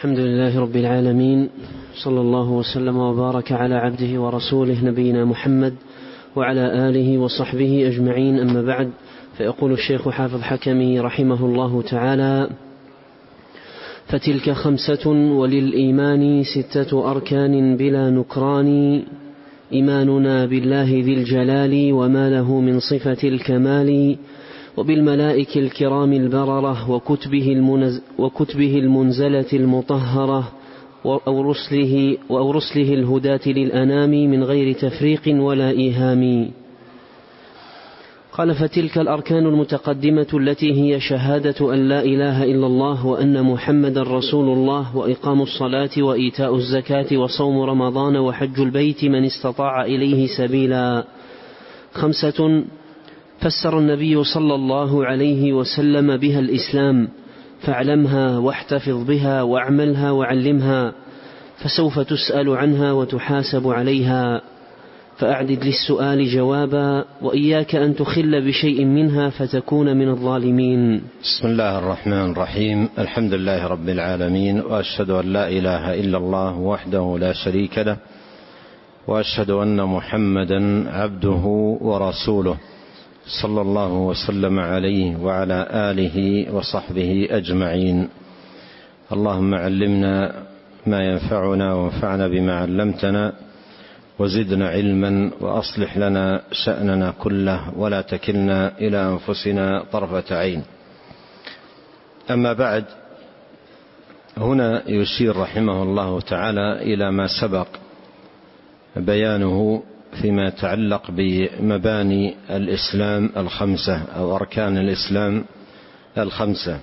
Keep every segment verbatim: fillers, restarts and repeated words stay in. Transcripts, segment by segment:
الحمد لله رب العالمين، صلى الله وسلم وبارك على عبده ورسوله نبينا محمد وعلى آله وصحبه أجمعين، أما بعد. فيقول الشيخ حافظ حكمي رحمه الله تعالى: فتلك خمسة وللإيمان ستة أركان بلا نكران، إيماننا بالله ذي الجلال وما له من صفة الكمال، وبالملائكة الكرام البررة وكتبه, المنز وكتبه المنزلة المطهرة أو رسله, أو رسله الهداة للأنام من غير تفريق ولا إيهام. قال: فتلك الأركان المتقدمة التي هي شهادة أن لا إله إلا الله وأن محمد رسول الله، وإقام الصلاة وإيتاء الزكاة وصوم رمضان وحج البيت من استطاع إليه سبيلا، خمسة فسر النبي صلى الله عليه وسلم بها الإسلام، فاعلمها واحتفظ بها واعملها وعلمها، فسوف تسأل عنها وتحاسب عليها، فأعدد للسؤال جوابا، وإياك أن تخل بشيء منها فتكون من الظالمين. بسم الله الرحمن الرحيم. الحمد لله رب العالمين، وأشهد أن لا إله إلا الله وحده لا شريك له، وأشهد أن محمدا عبده ورسوله، صلى الله وسلم عليه وعلى آله وصحبه أجمعين. اللهم علمنا ما ينفعنا وانفعنا بما علمتنا، وزدنا علما، وأصلح لنا شأننا كله، ولا تكلنا إلى أنفسنا طرفة عين. أما بعد، هنا يشير رحمه الله تعالى إلى ما سبق بيانه فيما يتعلق بمباني الإسلام الخمسة أو أركان الإسلام الخمسة،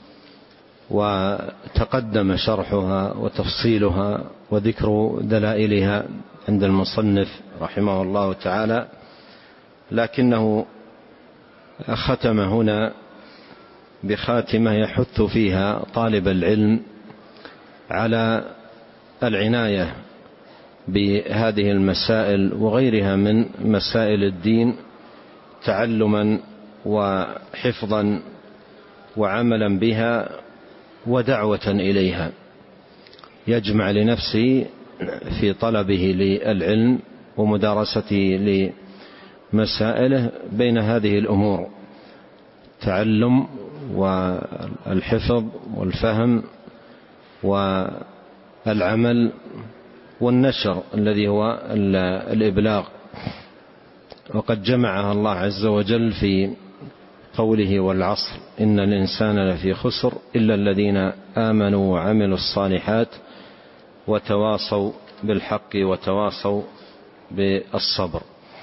وتقدم شرحها وتفصيلها وذكر دلائلها عند المصنف رحمه الله تعالى، لكنه ختم هنا بخاتمة يحث فيها طالب العلم على العناية بهذه المسائل وغيرها من مسائل الدين، تعلما وحفظا وعملا بها ودعوة إليها، يجمع لنفسه في طلبه للعلم ومدارسته لمسائله بين هذه الأمور: التعلم والحفظ والفهم والعمل والنشر الذي هو الإبلاغ. وقد جمعها الله عز وجل في قوله: والعصر إن الإنسان لفي خسر إلا الذين آمنوا وعملوا الصالحات وتواصوا بالحق وتواصوا بالصبر.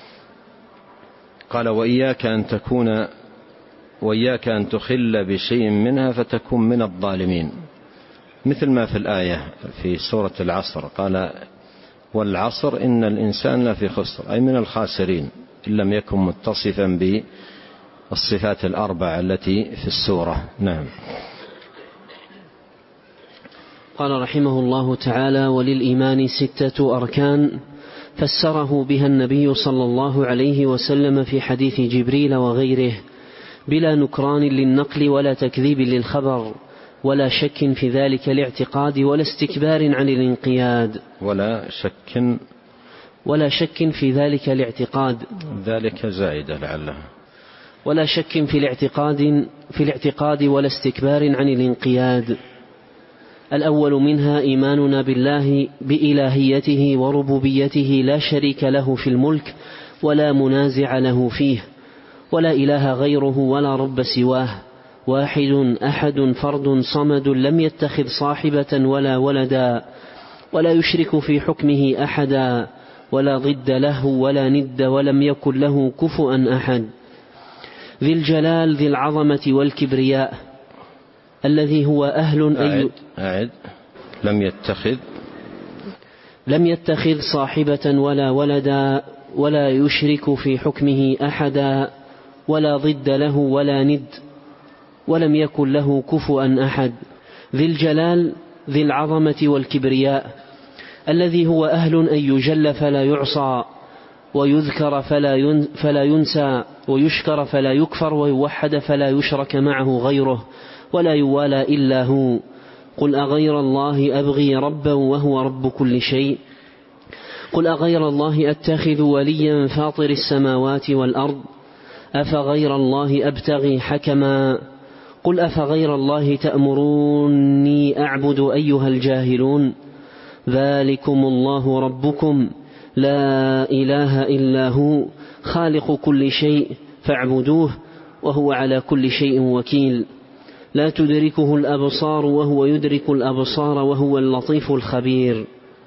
قال: وإياك أن تكون وإياك أن تخل بشيء منها فتكون من الظالمين، مثل ما في الآية في سورة العصر، قال: والعصر إن الإنسان لفي خسر، أي من الخاسرين، إن لم يكن متصفا بالصفات الأربع التي في السورة. نعم. قال رحمه الله تعالى: وللإيمان ستة أركان فسره بها النبي صلى الله عليه وسلم في حديث جبريل وغيره، بلا نكران للنقل ولا تكذيب للخبر، ولا شك في ذلك الاعتقاد ولا استكبار عن الانقياد. ولا شك ولا شك في ذلك الاعتقاد، ذلك زائدة لعلها. ولا شك في الاعتقاد في الاعتقاد ولا استكبار عن الانقياد. الأول منها إيماننا بالله بإلهيته وربوبيته، لا شريك له في الملك ولا منازع له فيه، ولا إله غيره ولا رب سواه، واحد أحد فرد صمد، لم يتخذ صاحبة ولا ولدا، ولا يشرك في حكمه أحدا، ولا ضد له ولا ند، ولم يكن له كفؤا أحد. ذي الجلال ذي العظمة والكبرياء، الذي هو أهل أي أعد لم يتخذ لم يتخذ صاحبة ولا ولدا، ولا يشرك في حكمه أحدا، ولا ضد له ولا ند، ولم يكن له كفؤا أحد. ذي الجلال ذي العظمة والكبرياء، الذي هو أهل أن يجل فلا يعصى، ويذكر فلا ينسى، ويشكر فلا يكفر، ويوحد فلا يشرك معه غيره، ولا يوالى إلا هو. قل أغير الله أبغي ربا وهو رب كل شيء قل أغير الله أتخذ وليا فاطر السماوات والأرض أفغير الله أبتغي حكما قل أفغير الله تأمروني أعبد أيها الجاهلون ذلكم الله ربكم لا إله إلا هو خالق كل شيء فاعبدوه وهو على كل شيء وكيل لا تدركه الأبصار وهو يدرك الأبصار وهو اللطيف الخبير.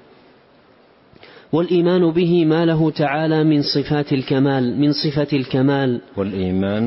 والإيمان به ما له تعالى من صفات الكمال من صفة الكمال والإيمان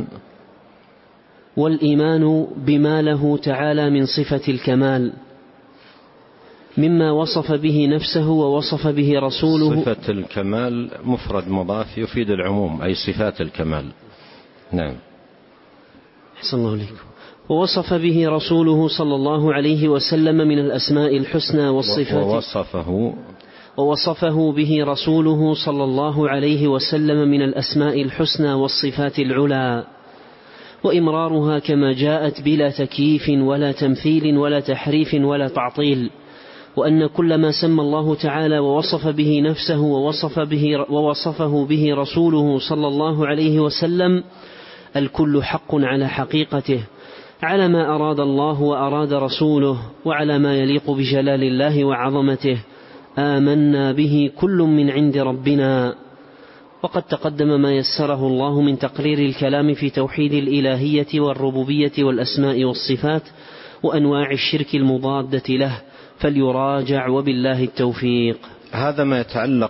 والإيمان بما له تعالى من صفة الكمال مما وصف به نفسه ووصف به رسوله. صفة الكمال مفرد مضاف يفيد العموم أي صفات الكمال. نعم. أحسن الله عليكم. ووصف به رسوله صلى الله عليه وسلم من الأسماء الحسنى والصفات ووصفه ووصفه به رسوله صلى الله عليه وسلم من الأسماء الحسنى والصفات العلى وإمرارها كما جاءت بلا تكييف ولا تمثيل ولا تحريف ولا تعطيل وأن كل ما سمى الله تعالى ووصف به نفسه ووصف به ووصفه به رسوله صلى الله عليه وسلم الكل حق على حقيقته على ما أراد الله وأراد رسوله وعلى ما يليق بجلال الله وعظمته آمنا به كل من عند ربنا. وقد تقدم ما يسره الله من تقرير الكلام في توحيد الإلهية والربوبية والأسماء والصفات وأنواع الشرك المضادة له فليراجع وبالله التوفيق. هذا ما يتعلق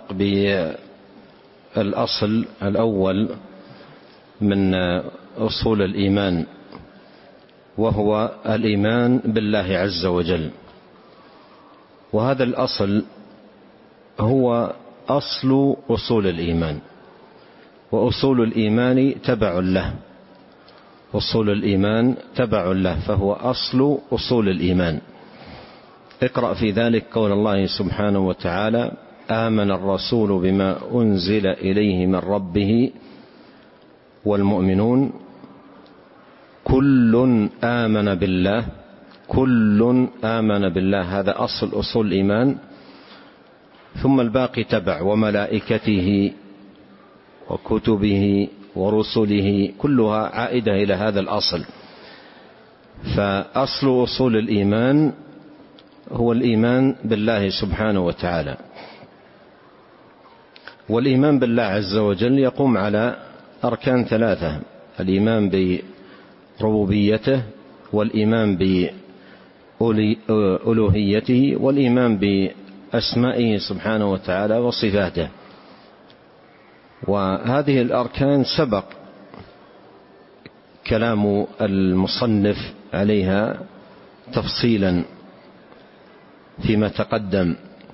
بالأصل الأول من أصول الإيمان وهو الإيمان بالله عز وجل. وهذا الأصل هو أصل أصول الإيمان وأصول الإيمان تبع له أصول الإيمان تبع له فهو أصل أصول الإيمان. اقرأ في ذلك قول الله سبحانه وتعالى آمن الرسول بما أنزل إليه من ربه والمؤمنون كل آمن بالله كل آمن بالله هذا أصل أصول الإيمان ثم الباقي تبع وملائكته وكتبه ورسله كلها عائدة إلى هذا الأصل. فأصل أصول الإيمان هو الإيمان بالله سبحانه وتعالى. والإيمان بالله عز وجل يقوم على أركان ثلاثة الإيمان بربوبيته والإيمان بألوهيته والإيمان بأسمائه سبحانه وتعالى وصفاته. وهذه الأركان سبق كلام المصنف عليها تفصيلا فيما تقدم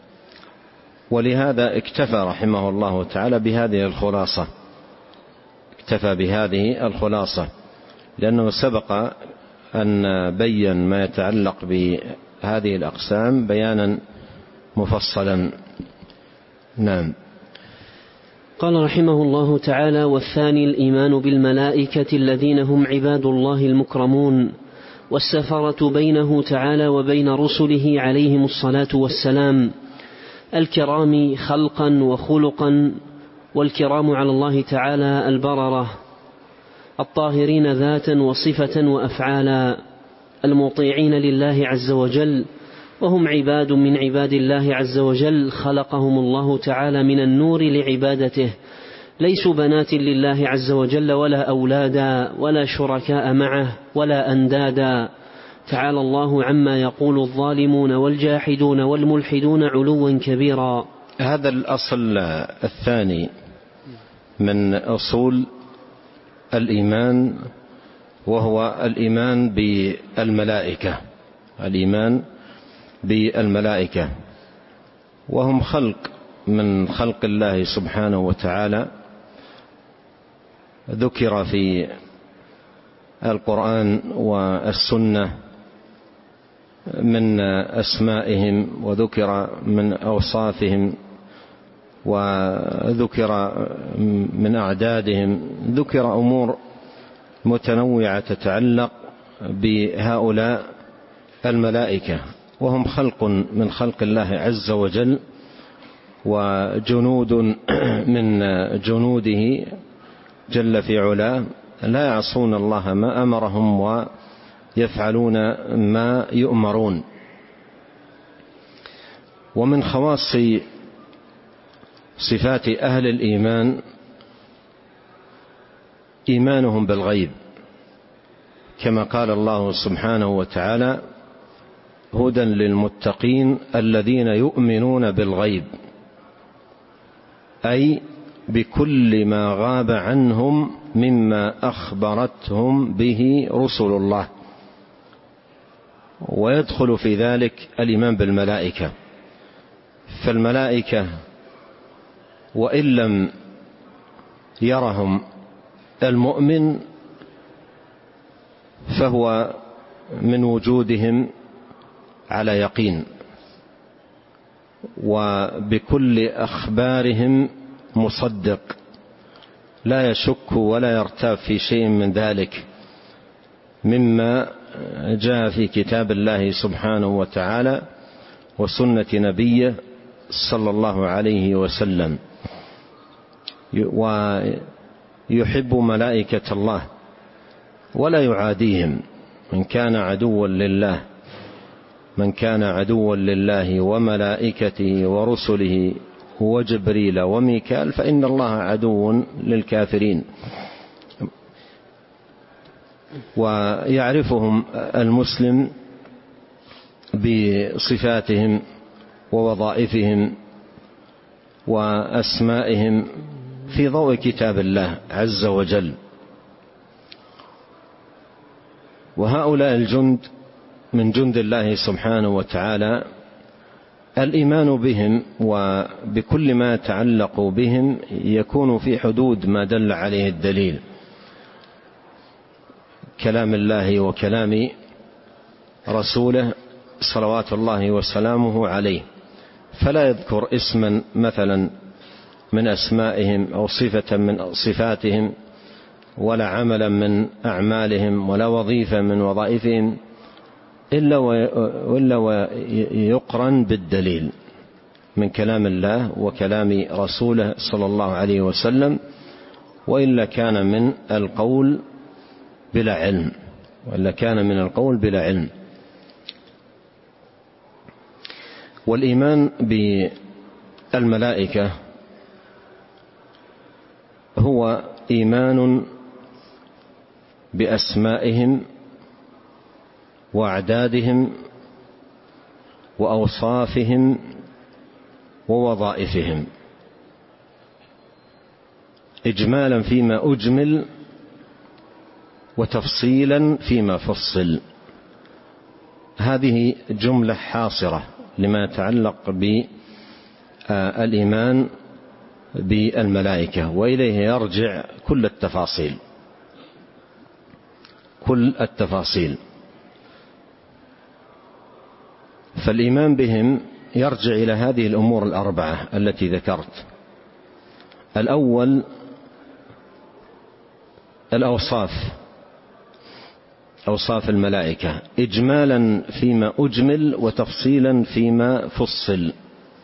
ولهذا اكتفى رحمه الله تعالى بهذه الخلاصة اكتفى بهذه الخلاصة لأنه سبق أن بين ما يتعلق بهذه الأقسام بيانا مفصلا. نعم. قال رحمه الله تعالى والثاني الإيمان بالملائكة الذين هم عباد الله المكرمون والسفرة بينه تعالى وبين رسله عليهم الصلاة والسلام الكرام خلقا وخلقا والكرام على الله تعالى البررة الطاهرين ذاتا وصفة وأفعالا المطيعين لله عز وجل وهم عباد من عباد الله عز وجل خلقهم الله تعالى من النور لعبادته ليسوا بنات لله عز وجل ولا أولادا ولا شركاء معه ولا أندادا تعالى الله عما يقول الظالمون والجاحدون والملحدون علوا كبيرا. هذا الأصل الثاني من أصول الإيمان وهو الإيمان بالملائكة الإيمان بالملائكة وهم خلق من خلق الله سبحانه وتعالى ذكر في القرآن والسنة من أسمائهم وذكر من أوصافهم وذكر من أعدادهم ذكر أمور متنوعة تتعلق بهؤلاء الملائكة وهم خلق من خلق الله عز وجل وجنود من جنوده جل في علاه، لا يعصون الله ما أمرهم ويفعلون ما يؤمرون. ومن خواص صفات أهل الإيمان إيمانهم بالغيب، كما قال الله سبحانه وتعالى: هدى للمتقين الذين يؤمنون بالغيب، أي بكل ما غاب عنهم مما أخبرتهم به رسل الله. ويدخل في ذلك الإيمان بالملائكة، فالملائكة وإن لم يرهم المؤمن فهو من وجودهم على يقين، وبكل أخبارهم مصدق، لا يشك ولا يرتاب في شيء من ذلك مما جاء في كتاب الله سبحانه وتعالى وسنة نبيه صلى الله عليه وسلم. ويحب ملائكة الله ولا يعاديهم. من كان عدوا لله من كان عدوا لله وملائكته ورسله وجبريل وميكال فإن الله عدو للكافرين. ويعرفهم المسلم بصفاتهم ووظائفهم وأسمائهم في ضوء كتاب الله عز وجل. وهؤلاء الجند من جند الله سبحانه وتعالى الإيمان بهم وبكل ما يتعلق بهم يكون في حدود ما دل عليه الدليل، كلام الله وكلام رسوله صلوات الله وسلامه عليه، فلا يذكر اسما مثلا من أسمائهم أو صفة من صفاتهم، ولا عملا من أعمالهم، ولا وظيفة من وظائفهم، إلا ويقرن بالدليل من كلام الله وكلام رسوله صلى الله عليه وسلم، وإلا كان من القول بلا علم وإلا كان من القول بلا علم. والإيمان بالملائكة هو إيمان بأسمائهم وأعدادهم وأوصافهم ووظائفهم، إجمالا فيما أجمل وتفصيلا فيما فصل. هذه جملة حاصرة لما يتعلق بالإيمان بالملائكة، وإليه يرجع كل التفاصيل كل التفاصيل فالإيمان بهم يرجع إلى هذه الأمور الأربعة التي ذكرت. الأول الأوصاف، أوصاف الملائكة إجمالا فيما أجمل وتفصيلا فيما فصل.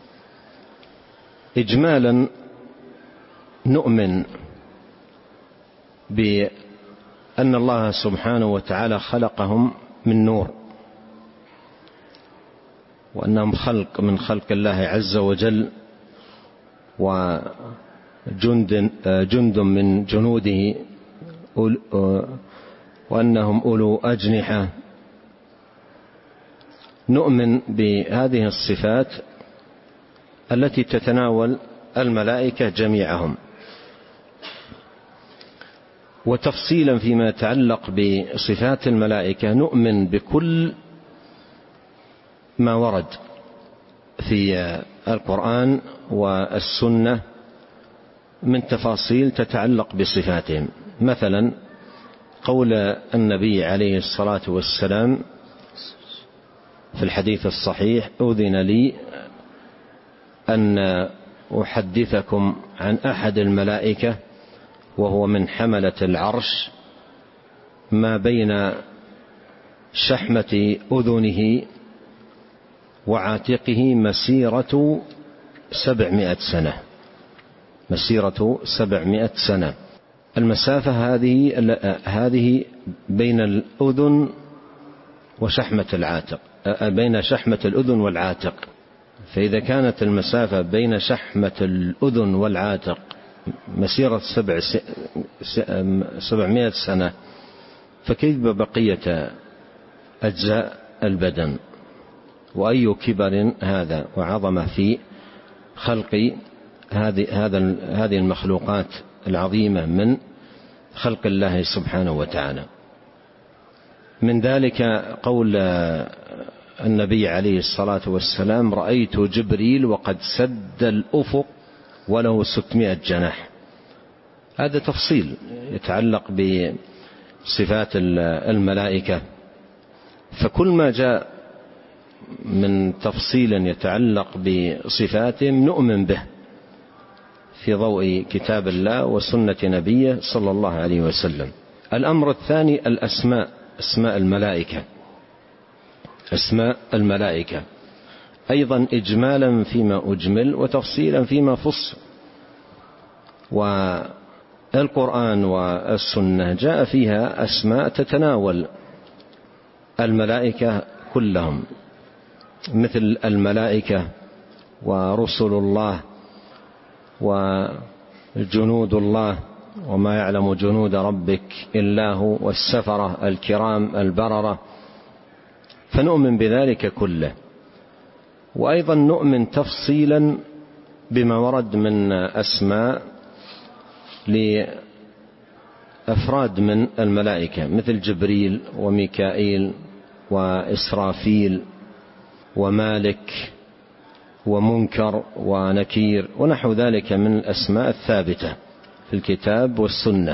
إجمالا نؤمن بأن الله سبحانه وتعالى خلقهم من نور، وأنهم خلق من خلق الله عز وجل، وجند جند من جنوده، وأنهم أولو أجنحة. نؤمن بهذه الصفات التي تتناول الملائكة جميعهم. وتفصيلا فيما يتعلق بصفات الملائكة نؤمن بكل ما ورد في القرآن والسنة من تفاصيل تتعلق بصفاتهم. مثلا قول النبي عليه الصلاة والسلام في الحديث الصحيح: أذن لي أن أحدثكم عن أحد الملائكة وهو من حملة العرش، ما بين شحمة أذنه وعاتقه مسيرة سبعمائة سنة، مسيرة سبعمائة سنة. المسافة هذه هذه بين الأذن وشحمة العاتق، بين شحمة الأذن والعاتق. فإذا كانت المسافة بين شحمة الأذن والعاتق مسيرة سبع سبعمائة سنة، فكيف ببقية أجزاء البدن؟ وأي كبر هذا وعظمة في خلق هذه هذه المخلوقات العظيمة من خلق الله سبحانه وتعالى. من ذلك قول النبي عليه الصلاة والسلام: رأيت جبريل وقد سد الأفق وله ستمائة جناح. هذا تفصيل يتعلق بصفات الملائكة، فكل ما جاء من تفصيل يتعلق بصفاتهم نؤمن به في ضوء كتاب الله وسنة نبيه صلى الله عليه وسلم. الأمر الثاني الأسماء، أسماء الملائكة، أسماء الملائكة أيضا إجمالا فيما أجمل وتفصيلا فيما فصل. والقرآن والسنة جاء فيها أسماء تتناول الملائكة كلهم، مثل الملائكة ورسل الله وجنود الله وما يعلم جنود ربك إلا هو، والسفرة الكرام البررة، فنؤمن بذلك كله. وأيضا نؤمن تفصيلا بما ورد من أسماء لأفراد من الملائكة، مثل جبريل وميكائيل وإسرافيل ومالك ومنكر ونكير ونحو ذلك من الأسماء الثابتة في الكتاب والسنة.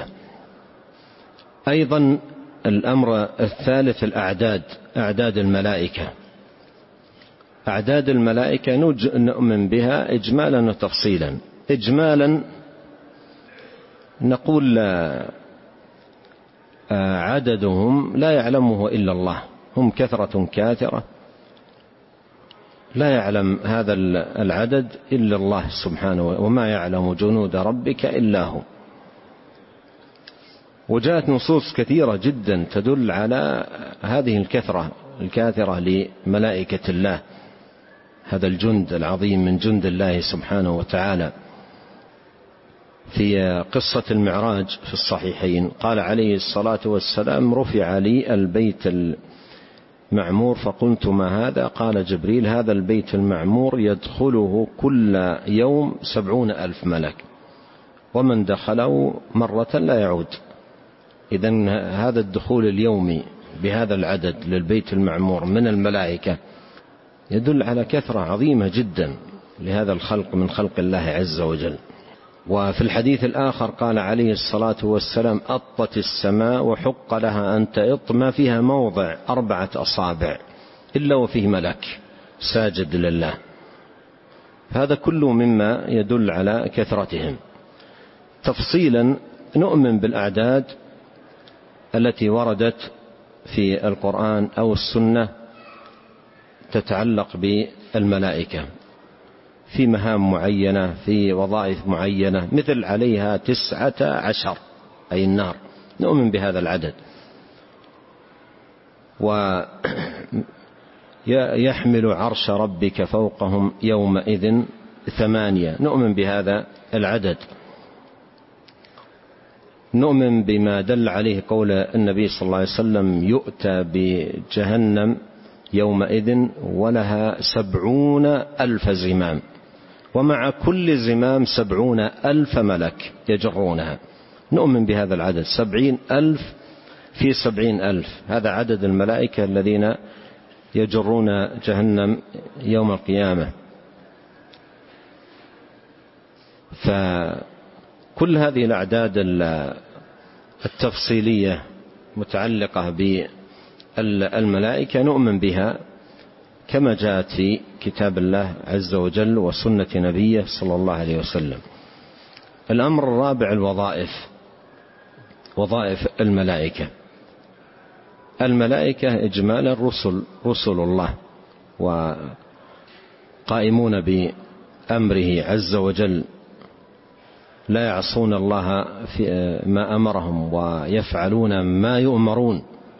أيضا الأمر الثالث الأعداد، أعداد الملائكة. أعداد الملائكة نؤمن بها إجمالا وتفصيلا. إجمالا نقول عددهم لا يعلمه إلا الله، هم كثرة كاثرة لا يعلم هذا العدد إلا الله سبحانه، وما يعلم جنود ربك إلا هو. وجاءت نصوص كثيرة جدا تدل على هذه الكثرة الكاثرة لملائكة الله، هذا الجند العظيم من جند الله سبحانه وتعالى. في قصة المعراج في الصحيحين قال عليه الصلاة والسلام: رفع لي البيت المعمور فقلت: ما هذا؟ قال جبريل: هذا البيت المعمور يدخله كل يوم سبعون ألف ملك، ومن دخله مرة لا يعود. إذن هذا الدخول اليومي بهذا العدد للبيت المعمور من الملائكة يدل على كثرة عظيمة جدا لهذا الخلق من خلق الله عز وجل. وفي الحديث الآخر قال عليه الصلاة والسلام: أطت السماء وحق لها أن تئط ما فيها موضع أربعة أصابع إلا وفيه ملك ساجد لله. هذا كله مما يدل على كثرتهم. تفصيلا نؤمن بالأعداد التي وردت في القرآن أو السنة تتعلق بالملائكة في مهام معينة، في وظائف معينة، مثل عليها تسعة عشر أي النار، نؤمن بهذا العدد. ويحمل عرش ربك فوقهم يومئذ ثمانية، نؤمن بهذا العدد. نؤمن بما دل عليه قول النبي صلى الله عليه وسلم: يؤتى بجهنم يومئذ ولها سبعون ألف زمام، ومع كل زمام سبعون ألف ملك يجرونها. نؤمن بهذا العدد، سبعين ألف في سبعين ألف، هذا عدد الملائكة الذين يجرون جهنم يوم القيامة. فكل هذه الأعداد التفصيلية متعلقة بالملائكة نؤمن بها كما جاءت في كتاب الله عز وجل وسنة نبيه صلى الله عليه وسلم. الأمر الرابع الوظائف، وظائف الملائكة. الملائكة إجمالا رسل رسل الله قائمون بأمره عز وجل، لا يعصون الله في ما أمرهم ويفعلون ما يؤمرون.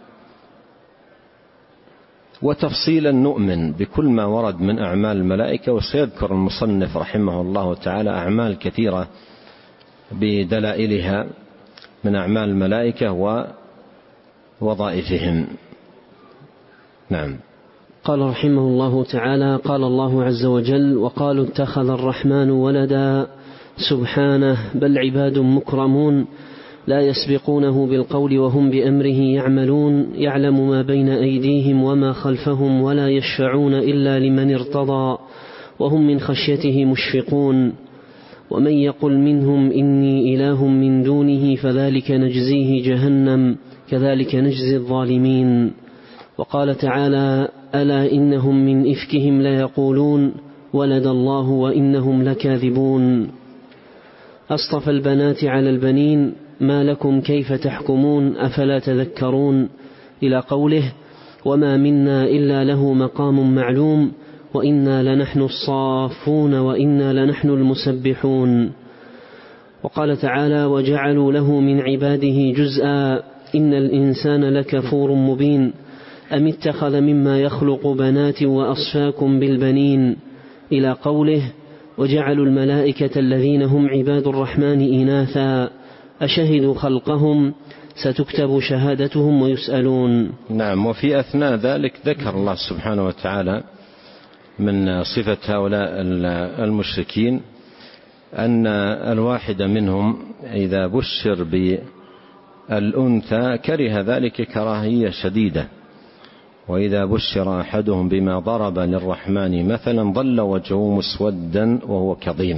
وتفصيلا نؤمن بكل ما ورد من أعمال الملائكة، وسيذكر المصنف رحمه الله تعالى أعمال كثيرة بدلائلها من أعمال الملائكة ووظائفهم. نعم. قال رحمه الله تعالى: قال الله عز وجل: وقالوا اتخذ الرحمن ولدا سبحانه بل عباد مكرمون لا يسبقونه بالقول وهم بأمره يعملون يعلم ما بين أيديهم وما خلفهم ولا يشفعون إلا لمن ارتضى وهم من خشيته مشفقون ومن يقل منهم إني إله من دونه فذلك نجزيه جهنم كذلك نجزي الظالمين. وقال تعالى: ألا إنهم من إفكهم ليقولون ولد الله وإنهم لكاذبون. أصطفى البنات على البنين ما لكم كيف تحكمون أفلا تذكرون، إلى قوله: وما منا إلا له مقام معلوم وإنا لنحن الصافون وإنا لنحن المسبحون. وقال تعالى: وجعلوا له من عباده جزءا إن الإنسان لكفور مبين أم اتخذ مما يخلق بنات وأصفاكم بالبنين، إلى قوله: وجعلوا الملائكة الذين هم عباد الرحمن إناثا أشهدوا خلقهم ستكتب شهادتهم ويسألون. نعم. وفي أثناء ذلك ذكر الله سبحانه وتعالى من صفة هؤلاء المشركين أن الواحد منهم إذا بشر بالأنثى كره ذلك كراهية شديدة، وإذا بشر أحدهم بما ضرب للرحمن مثلا ظل وجهه مسودا وهو كظيم.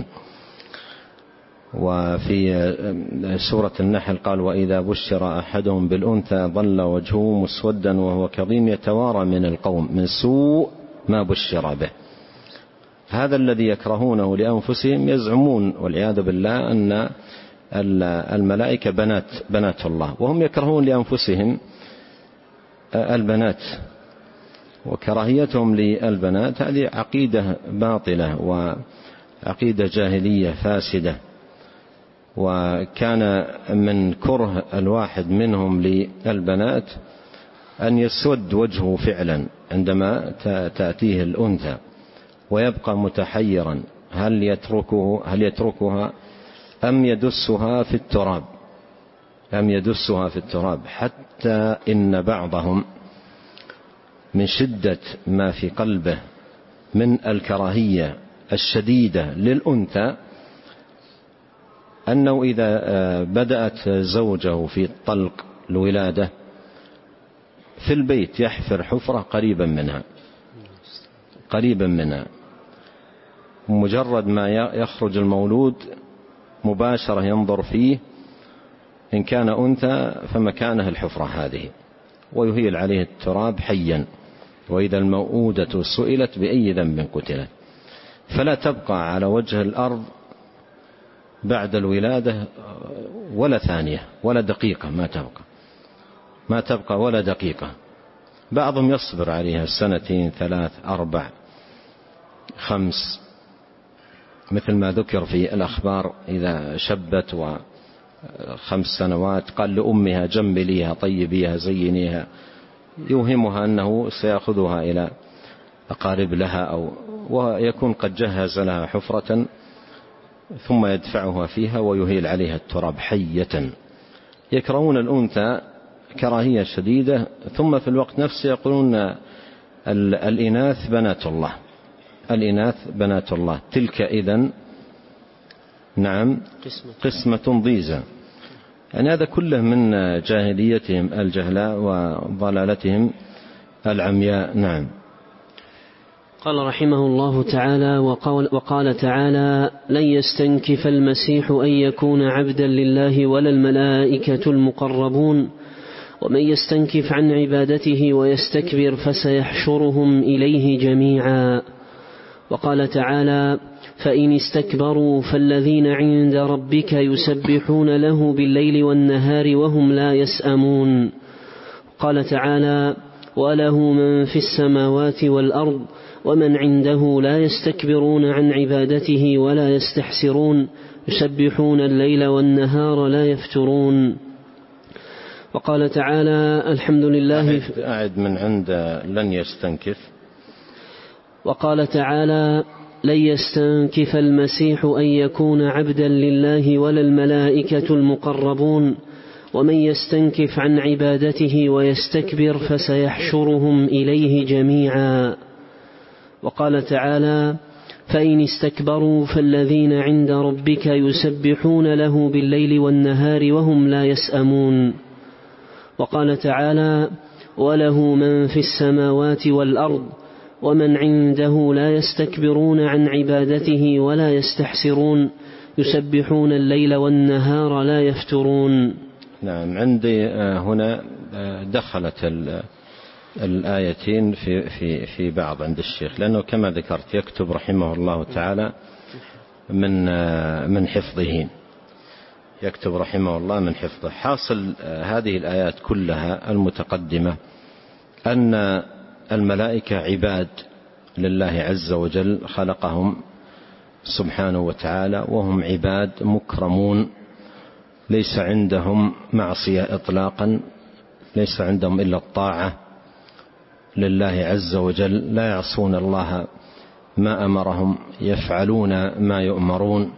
وفي سورة النحل قال: وإذا بشر أحدهم بالأنثى ظل وجهه مسودا وهو كظيم يتوارى من القوم من سوء ما بشر به. هذا الذي يكرهونه لأنفسهم يزعمون والعياذ بالله أن الملائكة بنات بنات الله، وهم يكرهون لأنفسهم البنات، وكراهيتهم للبنات هذه عقيدة باطلة وعقيدة جاهلية فاسدة. وكان من كره الواحد منهم للبنات أن يسود وجهه فعلا عندما تأتيه الأنثى ويبقى متحيرا هل يتركه هل يتركها أم يدسها في التراب أم يدسها في التراب حتى إن بعضهم من شدة ما في قلبه من الكراهية الشديدة للأنثى أنه إذا بدأت زوجه في طلق الولادة في البيت يحفر حفرة قريبا منها قريبا منها مجرد ما يخرج المولود مباشرة ينظر فيه، إن كان أنثى فمكانه الحفرة هذه ويهيل عليه التراب حيا، وإذا الموءودة سئلت بأي ذنب قتلت. فلا تبقى على وجه الأرض بعد الولادة ولا ثانية ولا دقيقة، ما تبقى ما تبقى ولا دقيقة. بعضهم يصبر عليها سنتين ثلاث أربع خمس، مثل ما ذكر في الأخبار إذا شبت وخمس سنوات قال لأمها جمليها طيبيها زينيها، يوهمها أنه سيأخذها إلى أقارب لها أو ويكون قد جهز لها حفرة ثم يدفعها فيها ويهيل عليها التراب حية. يكرهون الأنثى كراهية شديدة، ثم في الوقت نفسه يقولون الإناث بنات الله الإناث بنات الله تلك إذن نعم قسمة ضيزى. يعني هذا كله من جاهليتهم الجهلاء وضلالتهم العمياء. نعم. قال رحمه الله تعالى: وقال, وقال تعالى: لن يستنكف المسيح أن يكون عبدا لله ولا الملائكة المقربون ومن يستنكف عن عبادته ويستكبر فسيحشرهم إليه جميعا. وقال تعالى: فإن استكبروا فالذين عند ربك يسبحون له بالليل والنهار وهم لا يسأمون. قال تعالى: وله من في السماوات والأرض ومن عنده لا يستكبرون عن عبادته ولا يستحسرون يسبحون الليل والنهار لا يفترون. وقال تعالى الحمد لله أعد من عند لن يستنكف. وقال تعالى لن يستنكف المسيح أن يكون عبدا لله ولا الملائكة المقربون ومن يستنكف عن عبادته ويستكبر فسيحشرهم إليه جميعا. وقال تعالى فإن استكبروا فالذين عند ربك يسبحون له بالليل والنهار وهم لا يسأمون. وقال تعالى وله من في السماوات والأرض ومن عنده لا يستكبرون عن عبادته ولا يستحسرون يسبحون الليل والنهار لا يفترون. نعم، عندي هنا دخلت الآيتين في في في بعض عند الشيخ، لأنه كما ذكرت يكتب رحمه الله تعالى من من حفظه، يكتب رحمه الله من حفظه. حاصل هذه الآيات كلها المتقدمة أن الملائكة عباد لله عز وجل، خلقهم سبحانه وتعالى وهم عباد مكرمون، ليس عندهم معصية إطلاقا، ليس عندهم إلا الطاعة لله عز وجل، لا يعصون الله ما أمرهم، يفعلون ما يؤمرون،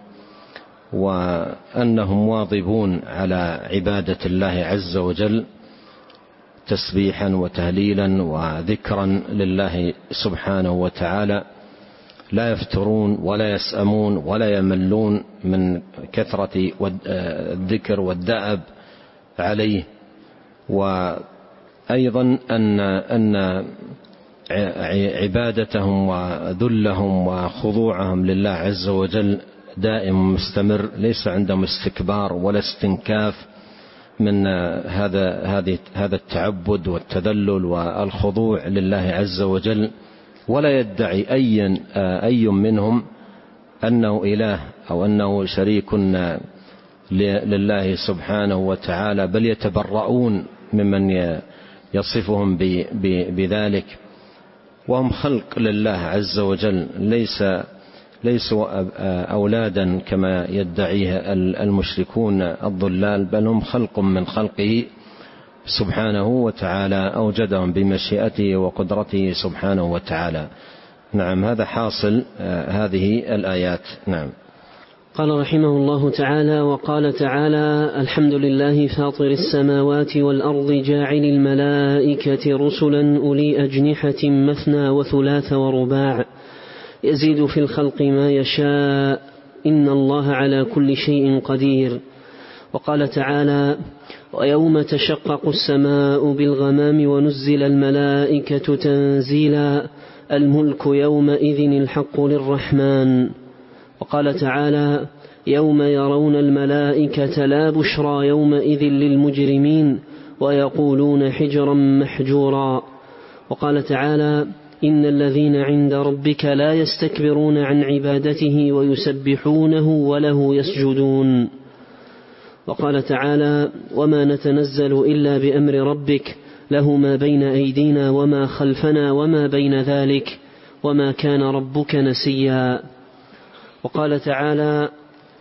وأنهم واظبون على عبادة الله عز وجل تسبيحا وتهليلا وذكرا لله سبحانه وتعالى، لا يفترون ولا يسأمون ولا يملون من كثرة الذكر والدأب عليه. وأيضا أن أن عبادتهم وذلهم وخضوعهم لله عز وجل دائم مستمر، ليس عندهم استكبار ولا استنكاف من هذا هذه هذا التعبد والتذلل والخضوع لله عز وجل، ولا يدعي أي أي منهم أنه إله أو أنه شريك لله سبحانه وتعالى، بل يتبرؤون ممن يصفهم بذلك، وهم خلق لله عز وجل، ليس ليسوا أولادا كما يدعيه المشركون الضلال، بل هم خلق من خلقه سبحانه وتعالى، أوجدهم بمشيئته وقدرته سبحانه وتعالى. نعم، هذا حاصل هذه الآيات. نعم. قال رحمه الله تعالى وقال تعالى الحمد لله فاطر السماوات والأرض جاعل الملائكة رسلا أولي أجنحة مثنى وثلاث ورباع يزيد في الخلق ما يشاء إن الله على كل شيء قدير. وقال تعالى ويوم تشقق السماء بالغمام ونزل الملائكة تنزيلا الملك يومئذ الحق للرحمن. وقال تعالى يوم يرون الملائكة لا بشرى يومئذ للمجرمين ويقولون حجرا محجورا. وقال تعالى إن الذين عند ربك لا يستكبرون عن عبادته ويسبحونه وله يسجدون. وقال تعالى وما نتنزل إلا بأمر ربك له ما بين أيدينا وما خلفنا وما بين ذلك وما كان ربك نسيا. وقال تعالى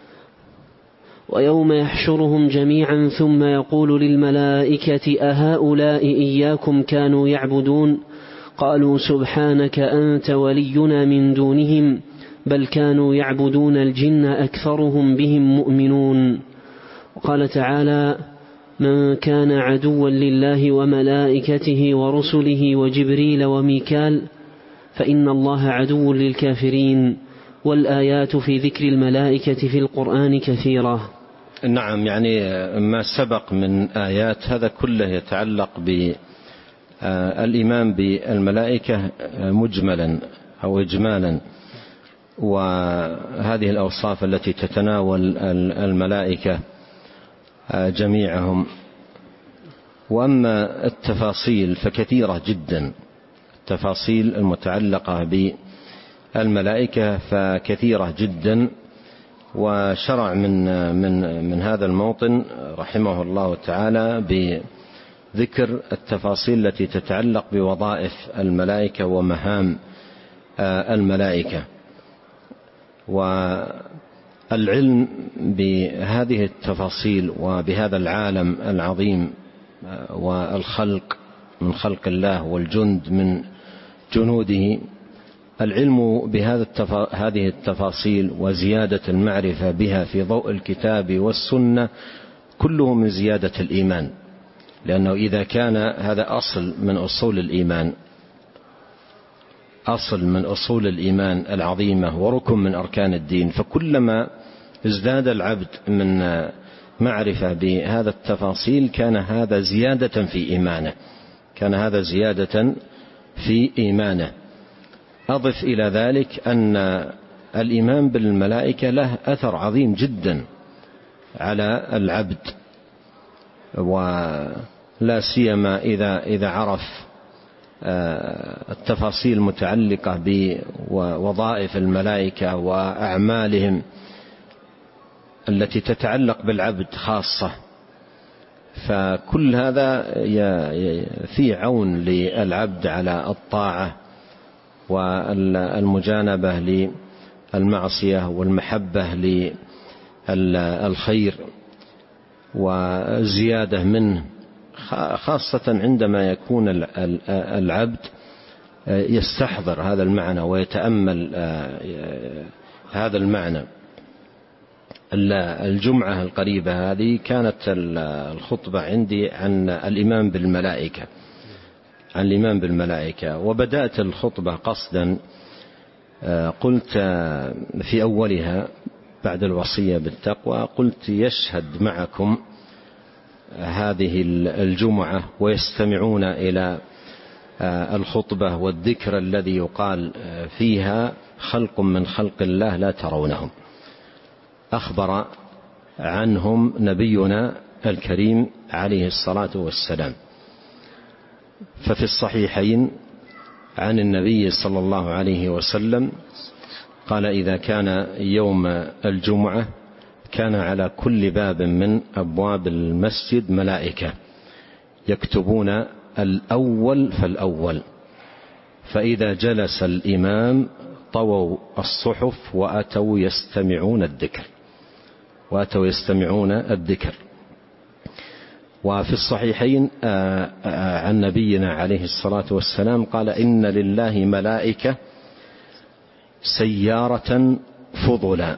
ويوم يحشرهم جميعا ثم يقول للملائكة أهؤلاء إياكم كانوا يعبدون قالوا سبحانك أنت ولينا من دونهم بل كانوا يعبدون الجن أكثرهم بهم مؤمنون. وقال تعالى من كان عدوا لله وملائكته ورسله وجبريل وميكال فإن الله عدو للكافرين. والآيات في ذكر الملائكة في القرآن كثيرة. نعم، يعني ما سبق من آيات هذا كله يتعلق بالإيمان بالملائكة مجملا أو إجمالا، وهذه الأوصاف التي تتناول الملائكة جميعهم. وأما التفاصيل فكثيرة جدا، التفاصيل المتعلقة بالملائكة فكثيرة جدا. وشرع من من من هذا الموطن رحمه الله تعالى ذكر التفاصيل التي تتعلق بوظائف الملائكة ومهام الملائكة. والعلم بهذه التفاصيل وبهذا العالم العظيم والخلق من خلق الله والجند من جنوده، العلم بهذه التفاصيل وزيادة المعرفة بها في ضوء الكتاب والسنة كله من زيادة الإيمان، لأنه إذا كان هذا أصل من أصول الإيمان، أصل من أصول الإيمان العظيمة وركن من أركان الدين، فكلما ازداد العبد من معرفة بهذا التفاصيل كان هذا زيادة في إيمانه، كان هذا زيادة في إيمانه. أضف إلى ذلك أن الإيمان بالملائكة له أثر عظيم جدا على العبد، ولا سيما إذا إذا عرف التفاصيل المتعلقة بوظائف الملائكة وأعمالهم التي تتعلق بالعبد خاصة. فكل هذا فيه عون للعبد على الطاعة والمجانبة للمعصية والمحبة للخير وزيادة منه، خاصة عندما يكون العبد يستحضر هذا المعنى ويتأمل هذا المعنى. الجمعة القريبة هذه كانت الخطبة عندي عن الإيمان بالملائكة، عن الإيمان بالملائكة، وبدأت الخطبة قصدا قلت في أولها بعد الوصية بالتقوى، قلت يشهد معكم هذه الجمعة ويستمعون إلى الخطبة والذكر الذي يقال فيها خلق من خلق الله لا ترونهم، أخبر عنهم نبينا الكريم عليه الصلاة والسلام. ففي الصحيحين عن النبي صلى الله عليه وسلم قال: إذا كان يوم الجمعة كان على كل باب من أبواب المسجد ملائكة يكتبون الأول فالأول، فإذا جلس الإمام طووا الصحف وأتوا يستمعون الذكر وأتوا يستمعون الذكر. وفي الصحيحين عن نبينا عليه الصلاة والسلام قال: إن لله ملائكة سيارة فضلا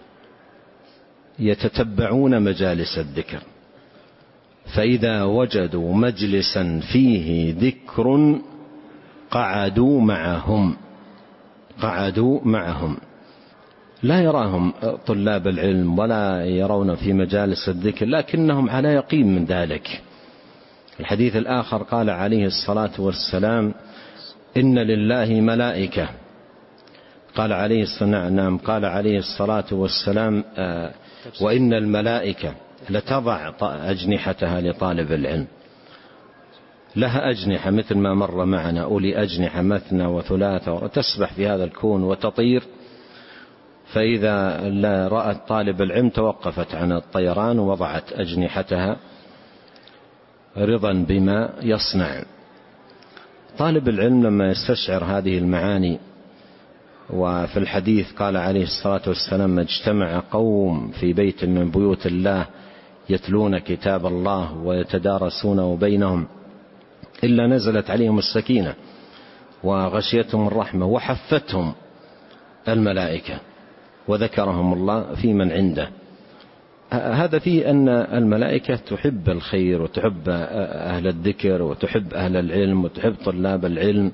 يتتبعون مجالس الذكر، فإذا وجدوا مجلسا فيه ذكر قعدوا معهم قعدوا معهم لا يراهم طلاب العلم ولا يرون في مجالس الذكر، لكنهم على يقين من ذلك. الحديث الآخر قال عليه الصلاة والسلام: إن لله ملائكة، قال عليه الصلاة نعم قال عليه الصلاة والسلام: آه وإن الملائكة لتضع أجنحتها لطالب العلم، لها أجنحة مثل ما مر معنا، أولي أجنحة مثنى وثلاثة، وتسبح في هذا الكون وتطير، فإذا رأت طالب العلم توقفت عن الطيران ووضعت أجنحتها رضا بما يصنع. طالب العلم لما يستشعر هذه المعاني، وفي الحديث قال عليه الصلاة والسلام: ما اجتمع قوم في بيت من بيوت الله يتلون كتاب الله ويتدارسونه بينهم إلا نزلت عليهم السكينة وغشيتهم الرحمة وحفتهم الملائكة وذكرهم الله في من عنده. هذا فيه أن الملائكة تحب الخير وتحب أهل الذكر وتحب أهل العلم وتحب طلاب العلم.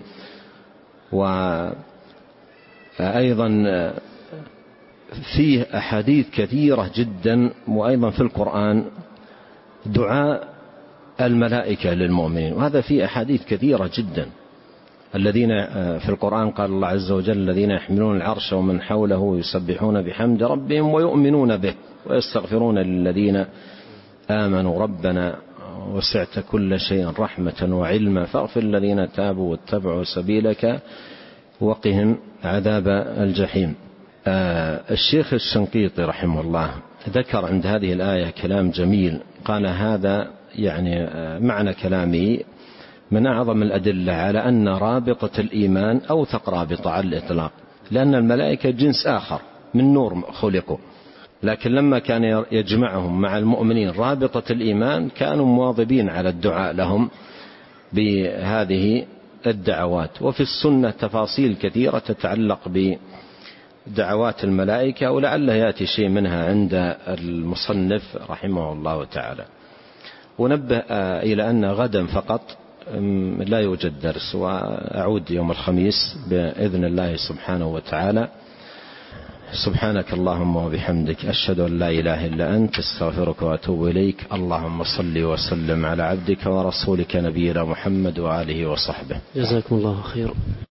وأيضا فيه أحاديث كثيرة جدا، وأيضا في القرآن دعاء الملائكة للمؤمنين، وهذا فيه أحاديث كثيرة جدا. الذين في القرآن قال الله عز وجل: الذين يحملون العرش ومن حوله يسبحون بحمد ربهم ويؤمنون به ويستغفرون للذين آمنوا ربنا وسعت كل شيء رحمة وعلما فاغفر الذين تابوا واتبعوا سبيلك وقهم عذاب الجحيم. آه الشيخ الشنقيطي رحمه الله ذكر عند هذه الآية كلام جميل، قال: هذا يعني معنى كلامي من أعظم الأدلة على أن رابطة الإيمان أوثق رابطة على الإطلاق، لأن الملائكة جنس آخر من نور خلقوا، لكن لما كان يجمعهم مع المؤمنين رابطة الإيمان كانوا مواظبين على الدعاء لهم بهذه الدعوات. وفي السنة تفاصيل كثيرة تتعلق بدعوات الملائكة، ولعله يأتي شيء منها عند المصنف رحمه الله تعالى. ونبه إلى أن غدا فقط لا يوجد درس، وأعود يوم الخميس بإذن الله سبحانه وتعالى. سبحانك اللهم وبحمدك، أشهد أن لا إله إلا أنت، استغفرك وأتوب إليك. اللهم صل وسلم على عبدك ورسولك نبينا محمد وآله وصحبه. جزاكم الله خيرا.